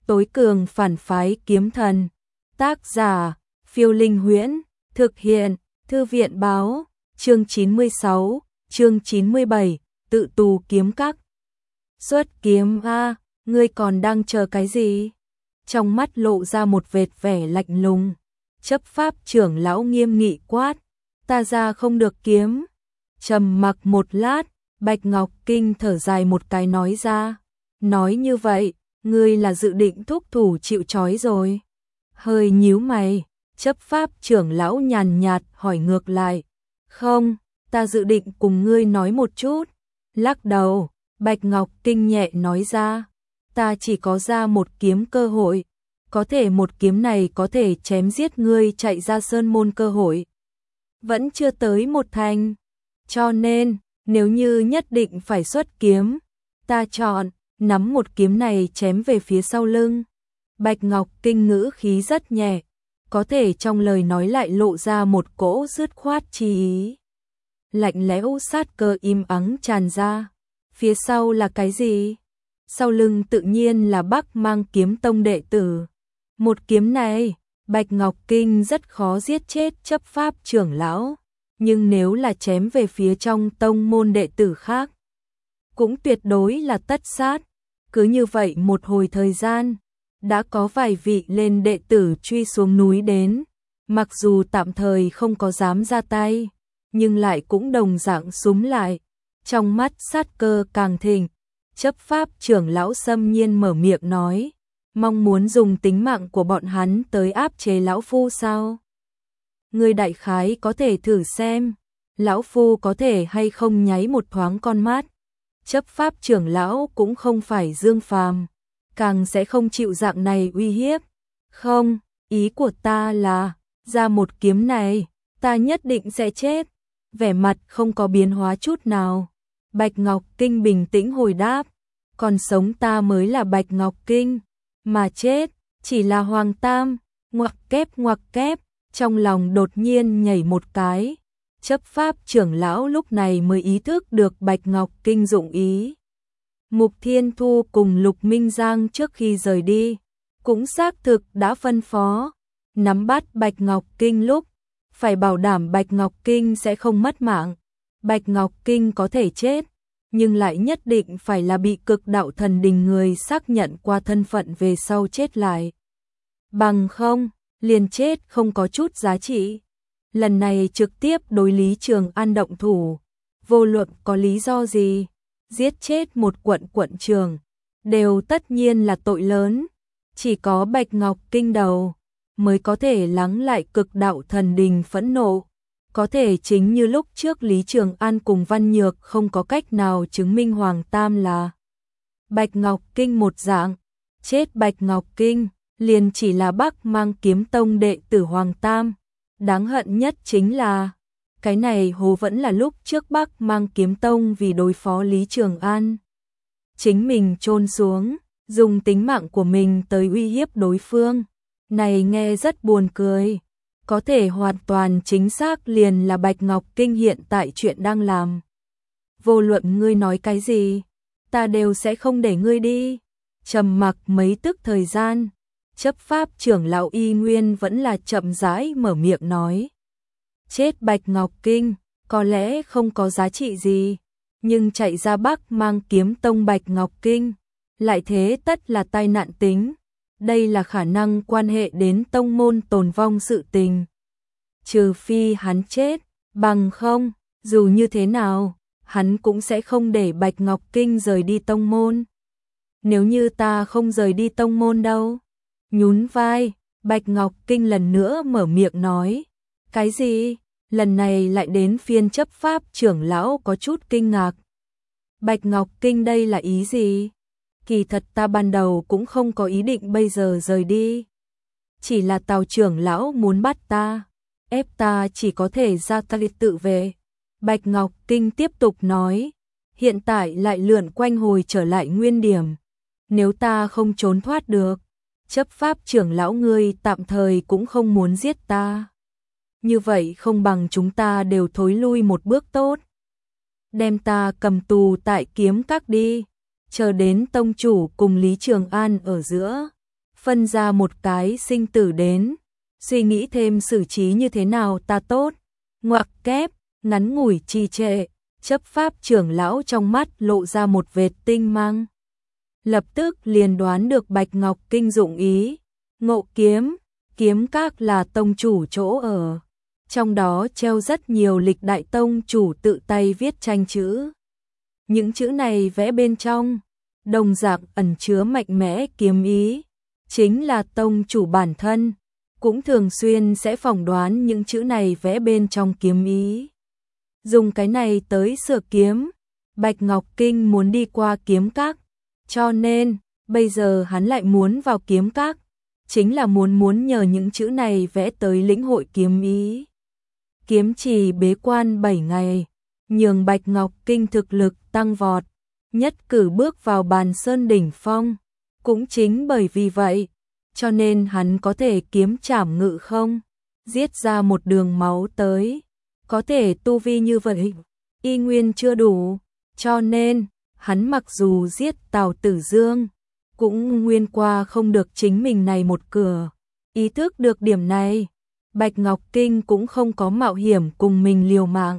Tối cường phản phái kiếm thần. Tác giả, Phiêu Linh Huyễn. Thực hiện, Thư viện báo. Chương 96, chương 97, tự tù kiếm các. Xuất kiếm a, ngươi còn đang chờ cái gì? Trong mắt lộ ra một vệt vẻ lạnh lùng. Chấp pháp trưởng lão nghiêm nghị quát, ta ra không được kiếm. Trầm mặc một lát, Bạch Ngọc Kinh thở dài một cái nói ra, nói như vậy, ngươi là dự định thúc thủ chịu trói rồi. Hơi nhíu mày, chấp pháp trưởng lão nhàn nhạt hỏi ngược lại, không, ta dự định cùng ngươi nói một chút. Lắc đầu, Bạch Ngọc Kinh nhẹ nói ra, ta chỉ có ra một kiếm cơ hội, có thể một kiếm này có thể chém giết ngươi chạy ra sơn môn cơ hội. Vẫn chưa tới một thành, cho nên, nếu như nhất định phải xuất kiếm, ta chọn, nắm một kiếm này chém về phía sau lưng. Bạch Ngọc Kinh ngữ khí rất nhẹ, có thể trong lời nói lại lộ ra một cỗ dứt khoát chi ý. Lạnh lẽo sát cơ im ắng tràn ra. Phía sau là cái gì? Sau lưng tự nhiên là Bắc Mang Kiếm Tông đệ tử. Một kiếm này, Bạch Ngọc Kinh rất khó giết chết chấp pháp trưởng lão, nhưng nếu là chém về phía trong tông môn đệ tử khác, cũng tuyệt đối là tất sát. Cứ như vậy một hồi thời gian, đã có vài vị lên đệ tử truy xuống núi đến, mặc dù tạm thời không có dám ra tay, nhưng lại cũng đồng dạng súng lại. Trong mắt sát cơ càng thịnh, chấp pháp trưởng lão xâm nhiên mở miệng nói, mong muốn dùng tính mạng của bọn hắn tới áp chế lão phu sao? Ngươi đại khái có thể thử xem, lão phu có thể hay không nháy một thoáng con mắt. Chấp pháp trưởng lão cũng không phải Dương Phàm, càng sẽ không chịu dạng này uy hiếp. Không, ý của ta là, ra một kiếm này, ta nhất định sẽ chết. Vẻ mặt không có biến hóa chút nào. Bạch Ngọc Kinh bình tĩnh hồi đáp, còn sống ta mới là Bạch Ngọc Kinh, mà chết, chỉ là Hoàng Tam. Ngoặc kép, trong lòng đột nhiên nhảy một cái. Chấp pháp trưởng lão lúc này mới ý thức được Bạch Ngọc Kinh dụng ý. Mục Thiên Thu cùng Lục Minh Giang trước khi rời đi, cũng xác thực đã phân phó, nắm bắt Bạch Ngọc Kinh lúc, phải bảo đảm Bạch Ngọc Kinh sẽ không mất mạng. Bạch Ngọc Kinh có thể chết, nhưng lại nhất định phải là bị cực đạo thần đình người xác nhận qua thân phận về sau chết lại. Bằng không, liền chết không có chút giá trị. Lần này trực tiếp đối Lý Trường An động thủ, vô luận có lý do gì, giết chết một quận trường, đều tất nhiên là tội lớn. Chỉ có Bạch Ngọc Kinh đầu mới có thể lắng lại cực đạo thần đình phẫn nộ. Có thể chính như lúc trước Lý Trường An cùng Văn Nhược không có cách nào chứng minh Hoàng Tam là Bạch Ngọc Kinh một dạng. Chết Bạch Ngọc Kinh, liền chỉ là Bắc Mang Kiếm Tông đệ tử Hoàng Tam. Đáng hận nhất chính là, cái này hồ vẫn là lúc trước Bắc Mang Kiếm Tông vì đối phó Lý Trường An. Chính mình chôn xuống, dùng tính mạng của mình tới uy hiếp đối phương. Này nghe rất buồn cười. Có thể hoàn toàn chính xác liền là Bạch Ngọc Kinh hiện tại chuyện đang làm. Vô luận ngươi nói cái gì, ta đều sẽ không để ngươi đi. Trầm mặc mấy tức thời gian, chấp pháp trưởng lão Y Nguyên vẫn là chậm rãi mở miệng nói. Chết Bạch Ngọc Kinh, có lẽ không có giá trị gì, nhưng chạy ra Bắc Mang Kiếm Tông Bạch Ngọc Kinh, lại thế tất là tai nạn tính. Đây là khả năng quan hệ đến tông môn tồn vong sự tình. Trừ phi hắn chết, bằng không, dù như thế nào, hắn cũng sẽ không để Bạch Ngọc Kinh rời đi tông môn. Nếu như ta không rời đi tông môn đâu? Nhún vai, Bạch Ngọc Kinh lần nữa mở miệng nói. Cái gì? Lần này lại đến phiên chấp pháp trưởng lão có chút kinh ngạc. Bạch Ngọc Kinh đây là ý gì? Kỳ thật ta ban đầu cũng không có ý định bây giờ rời đi. Chỉ là Tào trưởng lão muốn bắt ta, ép ta chỉ có thể ra tay tự về. Bạch Ngọc Kinh tiếp tục nói, hiện tại lại lượn quanh hồi trở lại nguyên điểm. Nếu ta không trốn thoát được, chấp pháp trưởng lão ngươi tạm thời cũng không muốn giết ta. Như vậy không bằng chúng ta đều thối lui một bước tốt. Đem ta cầm tù tại kiếm các đi. Chờ đến tông chủ cùng Lý Trường An ở giữa, phân ra một cái sinh tử đến, suy nghĩ thêm xử trí như thế nào ta tốt. Ngoặc kép, ngắn ngủi trì trệ, chấp pháp trưởng lão trong mắt lộ ra một vệt tinh mang. Lập tức liền đoán được Bạch Ngọc Kinh dụng ý. Ngộ kiếm, kiếm các là tông chủ chỗ ở. Trong đó treo rất nhiều lịch đại tông chủ tự tay viết tranh chữ. Những chữ này vẽ bên trong, đồng dạng ẩn chứa mạnh mẽ kiếm ý. Chính là tông chủ bản thân, cũng thường xuyên sẽ phỏng đoán những chữ này vẽ bên trong kiếm ý. Dùng cái này tới sửa kiếm, Bạch Ngọc Kinh muốn đi qua kiếm các, cho nên bây giờ hắn lại muốn vào kiếm các, chính là muốn nhờ những chữ này vẽ tới lĩnh hội kiếm ý. Kiếm trì bế quan 7 ngày, nhường Bạch Ngọc Kinh thực lực tăng vọt, nhất cử bước vào bàn sơn đỉnh phong. Cũng chính bởi vì vậy, cho nên hắn có thể kiếm trảm ngự không, giết ra một đường máu tới. Có thể tu vi như vậy, y nguyên chưa đủ, cho nên hắn mặc dù giết Tào Tử Dương, cũng nguyên qua không được chính mình này một cửa. Ý thức được điểm này, Bạch Ngọc Kinh cũng không có mạo hiểm cùng mình liều mạng,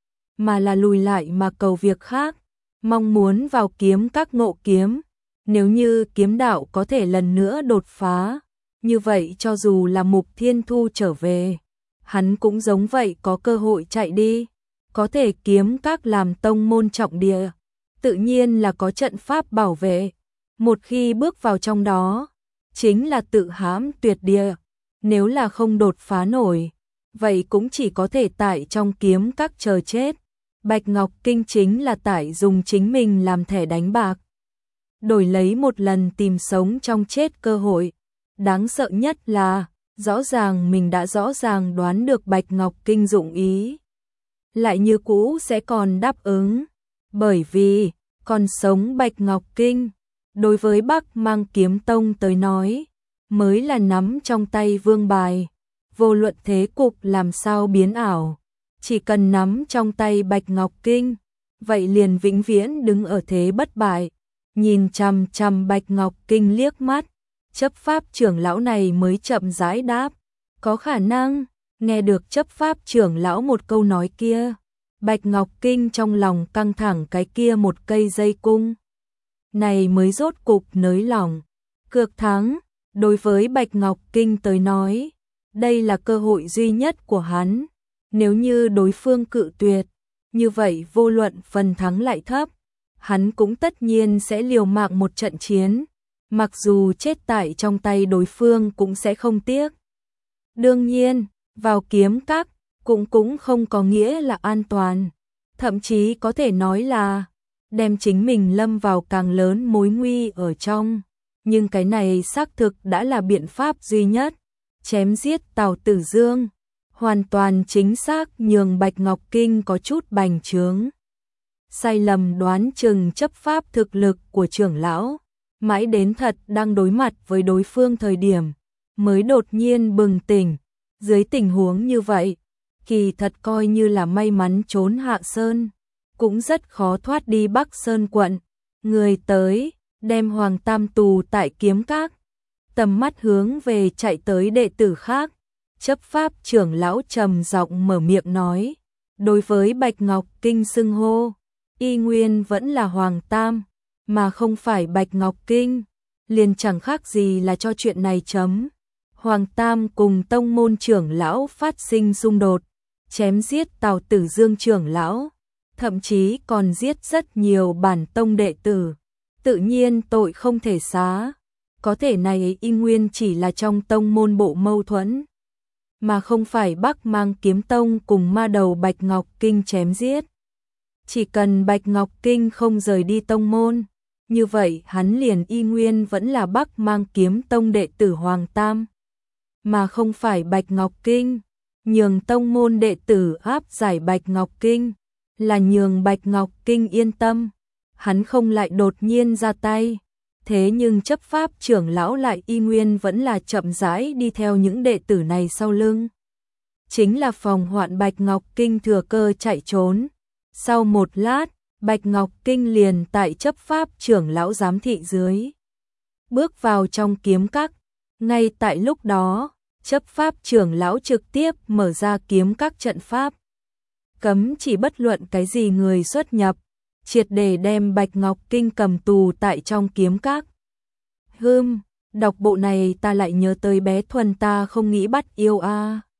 mà là lùi lại mà cầu việc khác, mong muốn vào kiếm các ngộ kiếm. Nếu như kiếm đạo có thể lần nữa đột phá, như vậy cho dù là Mục Thiên Thu trở về, hắn cũng giống vậy có cơ hội chạy đi. Có thể kiếm các làm tông môn trọng địa, tự nhiên là có trận pháp bảo vệ. Một khi bước vào trong đó, chính là tự hãm tuyệt địa. Nếu là không đột phá nổi, vậy cũng chỉ có thể tại trong kiếm các chờ chết. Bạch Ngọc Kinh chính là tại dùng chính mình làm thẻ đánh bạc, đổi lấy một lần tìm sống trong chết cơ hội. Đáng sợ nhất là, rõ ràng mình đã rõ ràng đoán được Bạch Ngọc Kinh dụng ý, lại như cũ sẽ còn đáp ứng. Bởi vì, còn sống Bạch Ngọc Kinh, đối với Bắc Mang Kiếm Tông tới nói, mới là nắm trong tay vương bài. Vô luận thế cục làm sao biến ảo, chỉ cần nắm trong tay Bạch Ngọc Kinh, vậy liền vĩnh viễn đứng ở thế bất bại. Nhìn chằm chằm Bạch Ngọc Kinh liếc mắt, chấp pháp trưởng lão này mới chậm rãi đáp. Có khả năng, nghe được chấp pháp trưởng lão một câu nói kia, Bạch Ngọc Kinh trong lòng căng thẳng cái kia một cây dây cung. Này mới rốt cục nới lỏng. Cược thắng, đối với Bạch Ngọc Kinh tới nói, đây là cơ hội duy nhất của hắn. Nếu như đối phương cự tuyệt, như vậy vô luận phần thắng lại thấp, hắn cũng tất nhiên sẽ liều mạng một trận chiến, mặc dù chết tại trong tay đối phương cũng sẽ không tiếc. Đương nhiên, vào kiếm các cũng không có nghĩa là an toàn, thậm chí có thể nói là đem chính mình lâm vào càng lớn mối nguy ở trong. Nhưng cái này xác thực đã là biện pháp duy nhất, chém giết Tào Tử Dương, hoàn toàn chính xác nhường Bạch Ngọc Kinh có chút bành trướng. Sai lầm đoán chừng chấp pháp thực lực của trưởng lão, mãi đến thật đang đối mặt với đối phương thời điểm, mới đột nhiên bừng tỉnh. Dưới tình huống như vậy, kỳ thật coi như là may mắn trốn Hạ Sơn, cũng rất khó thoát đi Bắc Sơn quận. Người tới, đem Hoàng Tam tù tại kiếm các, tầm mắt hướng về chạy tới đệ tử khác. Chấp pháp trưởng lão trầm giọng mở miệng nói, đối với Bạch Ngọc Kinh xưng hô, y nguyên vẫn là Hoàng Tam, mà không phải Bạch Ngọc Kinh, liền chẳng khác gì là cho chuyện này chấm. Hoàng Tam cùng tông môn trưởng lão phát sinh xung đột, chém giết Tào Tử Dương trưởng lão, thậm chí còn giết rất nhiều bản tông đệ tử, tự nhiên tội không thể xá. Có thể này y nguyên chỉ là trong tông môn bộ mâu thuẫn, mà không phải Bắc Mang Kiếm Tông cùng ma đầu Bạch Ngọc Kinh chém giết. Chỉ cần Bạch Ngọc Kinh không rời đi tông môn, như vậy hắn liền y nguyên vẫn là Bắc Mang Kiếm Tông đệ tử Hoàng Tam, mà không phải Bạch Ngọc Kinh. Nhường tông môn đệ tử áp giải Bạch Ngọc Kinh, là nhường Bạch Ngọc Kinh yên tâm, hắn không lại đột nhiên ra tay. Thế nhưng chấp pháp trưởng lão lại y nguyên vẫn là chậm rãi đi theo những đệ tử này sau lưng. Chính là phòng hoạn Bạch Ngọc Kinh thừa cơ chạy trốn. Sau một lát, Bạch Ngọc Kinh liền tại chấp pháp trưởng lão giám thị dưới bước vào trong kiếm các, Ngay tại lúc đó, chấp pháp trưởng lão trực tiếp mở ra kiếm các trận pháp. Cấm chỉ bất luận cái gì người xuất nhập, triệt để đem Bạch Ngọc Kinh cầm tù tại trong kiếm các. Đọc bộ này ta lại nhớ tới bé Thuần ta không nghĩ bắt yêu a.